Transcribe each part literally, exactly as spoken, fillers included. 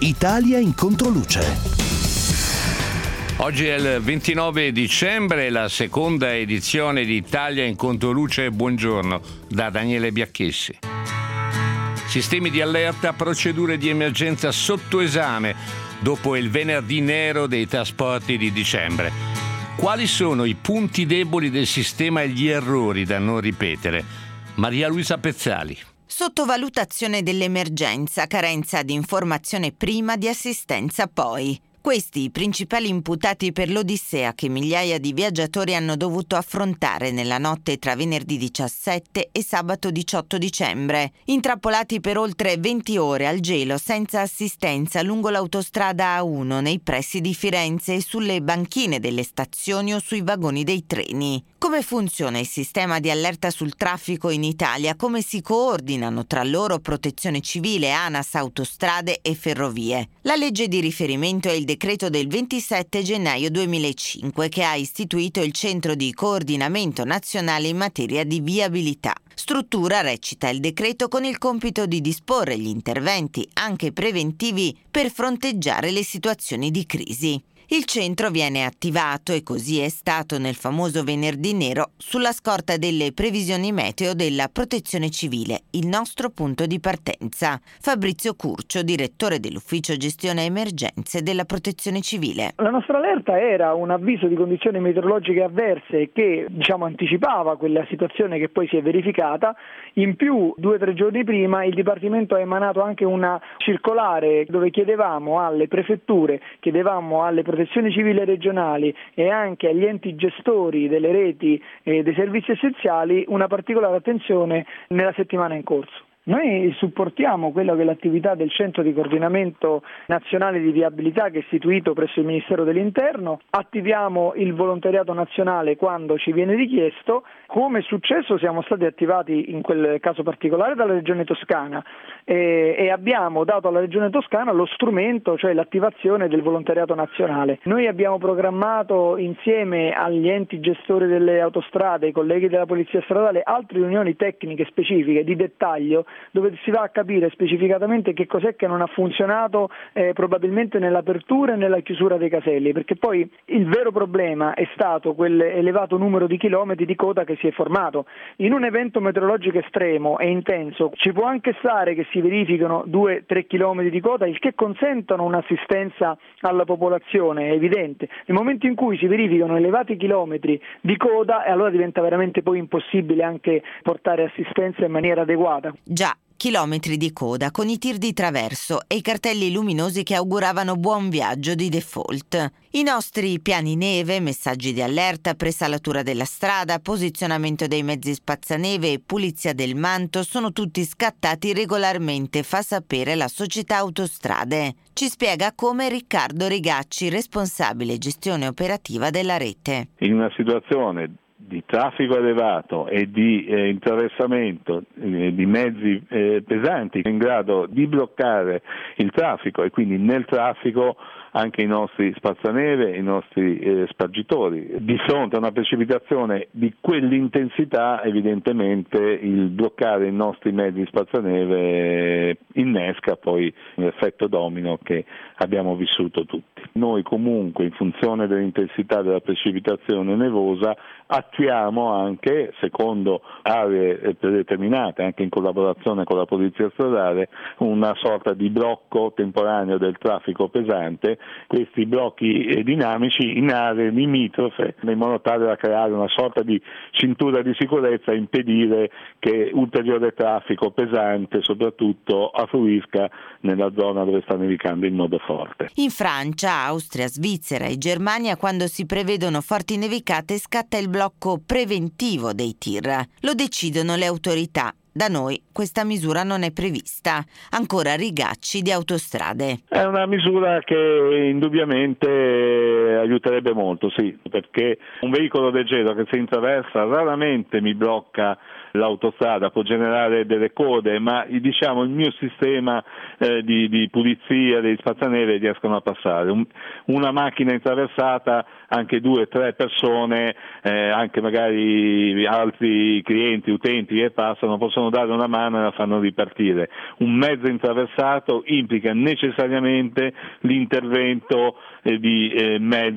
Italia in controluce. Oggi è il ventinove dicembre, la seconda edizione di Italia in controluce. Buongiorno da Daniele Biacchessi. Sistemi di allerta, procedure di emergenza sotto esame dopo il venerdì nero dei trasporti di dicembre. Quali sono i punti deboli del sistema e gli errori da non ripetere? Maria Luisa Pezzali. Sottovalutazione dell'emergenza, carenza di informazione prima, di assistenza poi. Questi i principali imputati per l'odissea che migliaia di viaggiatori hanno dovuto affrontare nella notte tra venerdì diciassette e sabato diciotto dicembre, intrappolati per oltre venti ore al gelo senza assistenza lungo l'autostrada A uno nei pressi di Firenze e sulle banchine delle stazioni o sui vagoni dei treni. Come funziona il sistema di allerta sul traffico in Italia? Come si coordinano tra loro Protezione Civile, ANAS, autostrade e ferrovie? La legge di riferimento è il decreto del ventisette gennaio duemilacinque che ha istituito il Centro di Coordinamento Nazionale in materia di viabilità. Struttura, recita il decreto, con il compito di disporre gli interventi, anche preventivi, per fronteggiare le situazioni di crisi. Il centro viene attivato, e così è stato nel famoso venerdì nero, sulla scorta delle previsioni meteo della Protezione Civile, il nostro punto di partenza. Fabrizio Curcio, direttore dell'Ufficio Gestione Emergenze della Protezione Civile. La nostra allerta era un avviso di condizioni meteorologiche avverse che, diciamo, anticipava quella situazione che poi si è verificata. In più, due o tre giorni prima, il Dipartimento ha emanato anche una circolare dove chiedevamo alle prefetture, chiedevamo alle protezioni civili regionali e anche agli enti gestori delle reti e dei servizi essenziali una particolare attenzione nella settimana in corso. Noi supportiamo quello che è l'attività del Centro di Coordinamento Nazionale di Viabilità che è istituito presso il Ministero dell'Interno, attiviamo il volontariato nazionale quando ci viene richiesto. Come è successo, siamo stati attivati in quel caso particolare dalla Regione Toscana e, e abbiamo dato alla Regione Toscana lo strumento, cioè l'attivazione del volontariato nazionale. Noi abbiamo programmato insieme agli enti gestori delle autostrade, ai colleghi della Polizia Stradale, altre riunioni tecniche specifiche di dettaglio dove si va a capire specificatamente che cos'è che non ha funzionato eh, probabilmente nell'apertura e nella chiusura dei caselli, perché poi il vero problema è stato quell'elevato numero di chilometri di coda che si è formato. In un evento meteorologico estremo e intenso ci può anche stare che si verificano due tre chilometri di coda, il che consentono un'assistenza alla popolazione, è evidente. Nel momento in cui si verificano elevati chilometri di coda, allora diventa veramente poi impossibile anche portare assistenza in maniera adeguata. Già, chilometri di coda con i tir di traverso e i cartelli luminosi che auguravano buon viaggio di default. I nostri piani neve, messaggi di allerta, presalatura della strada, posizionamento dei mezzi spazzaneve e pulizia del manto sono tutti scattati regolarmente, fa sapere la società Autostrade. Ci spiega come Riccardo Rigacci, responsabile gestione operativa della rete. In una situazione di traffico elevato e di eh, interessamento eh, di mezzi eh, pesanti in grado di bloccare il traffico e quindi nel traffico anche i nostri spazzaneve, i nostri eh, spargitori. Di fronte a una precipitazione di quell'intensità, evidentemente il bloccare i nostri mezzi spazzaneve innesca poi l'effetto domino che abbiamo vissuto tutti. Noi comunque, in funzione dell'intensità della precipitazione nevosa, attuiamo anche, secondo aree predeterminate, anche in collaborazione con la Polizia Stradale, una sorta di blocco temporaneo del traffico pesante, questi blocchi dinamici in aree limitrofe, in modo tale da creare una sorta di cintura di sicurezza e impedire che ulteriore traffico pesante soprattutto affluisca nella zona dove sta nevicando in modo forte. In Francia, Austria, Svizzera e Germania, quando si prevedono forti nevicate, scatta il blocco preventivo dei tir. Lo decidono le autorità. Da noi questa misura non è prevista. Ancora Rigacci di Autostrade. È una misura che indubbiamente aiuterebbe molto, sì, perché un veicolo leggero che si intraversa raramente mi blocca l'autostrada, può generare delle code, ma diciamo il mio sistema eh, di, di pulizia degli spazzaneve riescono a passare. Un, una macchina intraversata, anche due o tre persone, eh, anche magari altri clienti, utenti che passano, possono dare una mano e la fanno ripartire. Un mezzo intraversato implica necessariamente l'intervento eh, di eh,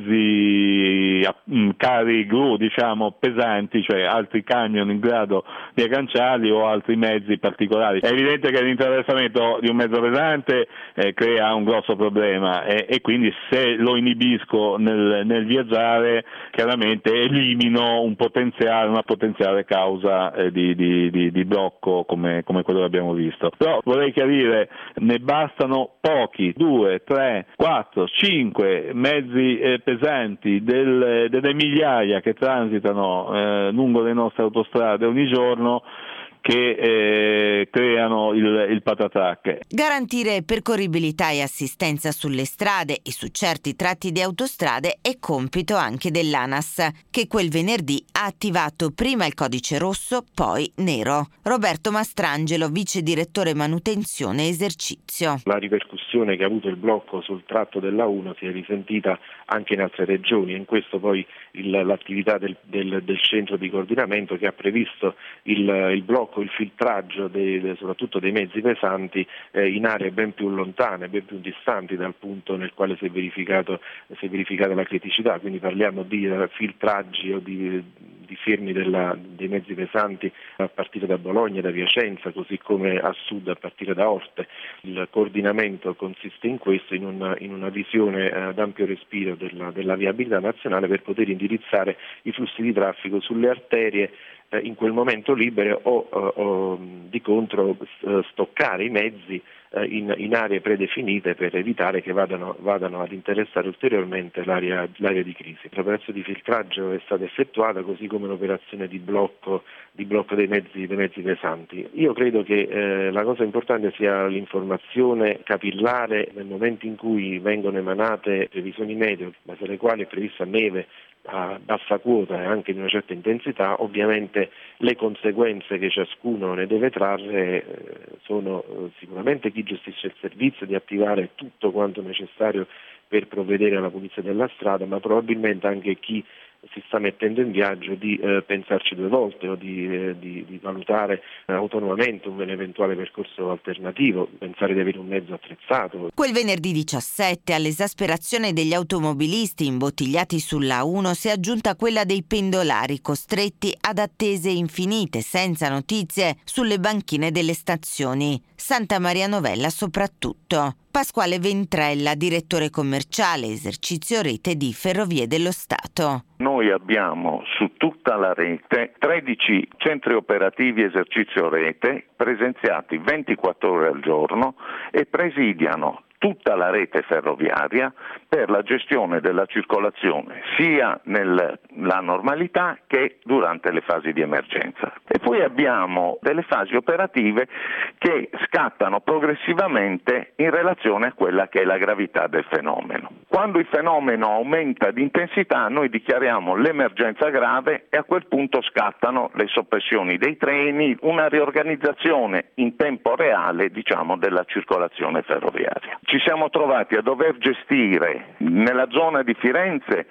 mezzi eh, cari gru, diciamo pesanti, cioè altri camion in grado di agganciarli o altri mezzi particolari. È evidente che l'intraversamento di un mezzo pesante eh, crea un grosso problema e, e quindi se lo inibisco nel, nel viaggiare, chiaramente elimino un potenziale, una potenziale causa eh, di, di, di, di blocco come, come quello che abbiamo visto. Però vorrei chiarire, ne bastano pochi, due, tre, quattro, cinque mezzi eh, pesanti del, delle migliaia che transitano eh, lungo le nostre autostrade ogni giorno, che eh, creano il, il patatrac. Garantire percorribilità e assistenza sulle strade e su certi tratti di autostrade è compito anche dell'ANAS, che quel venerdì ha attivato prima il codice rosso, poi nero. Roberto Mastrangelo, vice direttore manutenzione e esercizio. La ripercussione che ha avuto il blocco sul tratto della uno si è risentita anche in altre regioni, e in questo poi il, l'attività del, del, del centro di coordinamento che ha previsto il, il blocco, il filtraggio dei, soprattutto dei mezzi pesanti eh, in aree ben più lontane, ben più distanti dal punto nel quale si è verificato si è verificata la criticità. Quindi parliamo di uh, filtraggi o di, di fermi della, dei mezzi pesanti a partire da Bologna, da Piacenza, così come a sud a partire da Orte. Il coordinamento consiste in questo, in una, in una visione uh, ad ampio respiro della, della viabilità nazionale per poter indirizzare i flussi di traffico sulle arterie in quel momento libere o, o, o di contro stoccare i mezzi in, in aree predefinite per evitare che vadano, vadano ad interessare ulteriormente l'area, l'area di crisi. L'operazione di filtraggio è stata effettuata, così come l'operazione di blocco, di blocco dei mezzi, dei mezzi pesanti. Io credo che eh, la cosa importante sia l'informazione capillare nel momento in cui vengono emanate previsioni meteo, in base alle quali è prevista neve a bassa quota e anche di una certa intensità. Ovviamente le conseguenze che ciascuno ne deve trarre eh, sono eh, sicuramente chi gestisce il servizio di attivare tutto quanto necessario per provvedere alla pulizia della strada, ma probabilmente anche chi si sta mettendo in viaggio di eh, pensarci due volte o di, eh, di, di valutare eh, autonomamente un eventuale percorso alternativo, pensare di avere un mezzo attrezzato. Quel venerdì diciassette all'esasperazione degli automobilisti imbottigliati sulla uno si è aggiunta quella dei pendolari costretti ad attese infinite senza notizie sulle banchine delle stazioni. Santa Maria Novella soprattutto. Pasquale Ventrella, direttore commerciale esercizio rete di Ferrovie dello Stato. Noi abbiamo su tutta la rete tredici centri operativi esercizio rete presenziati ventiquattro ore al giorno e presidiano tutta la rete ferroviaria per la gestione della circolazione sia nella normalità che durante le fasi di emergenza. E poi abbiamo delle fasi operative che scattano progressivamente in relazione a quella che è la gravità del fenomeno. Quando il fenomeno aumenta di intensità noi dichiariamo l'emergenza grave e a quel punto scattano le soppressioni dei treni, una riorganizzazione in tempo reale, diciamo, della circolazione ferroviaria. Ci siamo trovati a dover gestire nella zona di Firenze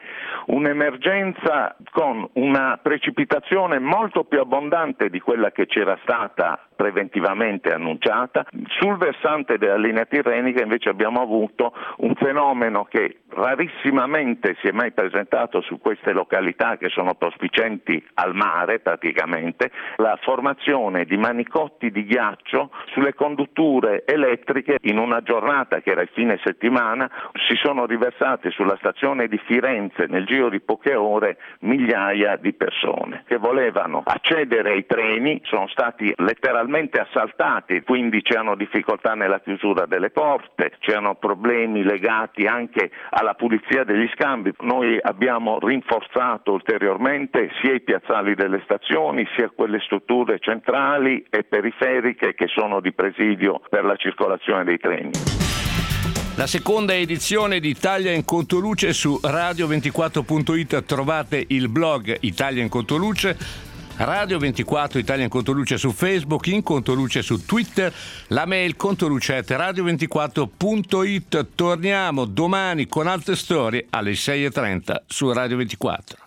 un'emergenza con una precipitazione molto più abbondante di quella che c'era stata preventivamente annunciata. Sul versante della linea tirrenica invece abbiamo avuto un fenomeno che rarissimamente si è mai presentato su queste località che sono prospicienti al mare praticamente, la formazione di manicotti di ghiaccio sulle condutture elettriche. In una giornata che era il fine settimana si sono riversate sulla stazione di Firenze nel giro di poche ore migliaia di persone che volevano accedere ai treni, sono stati letteralmente assaltati, quindi c'erano difficoltà nella chiusura delle porte, c'erano problemi legati anche alla pulizia degli scambi. Noi abbiamo rinforzato ulteriormente sia i piazzali delle stazioni sia quelle strutture centrali e periferiche che sono di presidio per la circolazione dei treni. La seconda edizione di Italia in Contoluce su radio ventiquattro punto it trovate il blog Italia in Contoluce. Radio ventiquattro Italia in Controluce su Facebook, in Controluce su Twitter, la mail controluce at radio ventiquattro punto it. Torniamo domani con altre storie alle sei e trenta su Radio ventiquattro.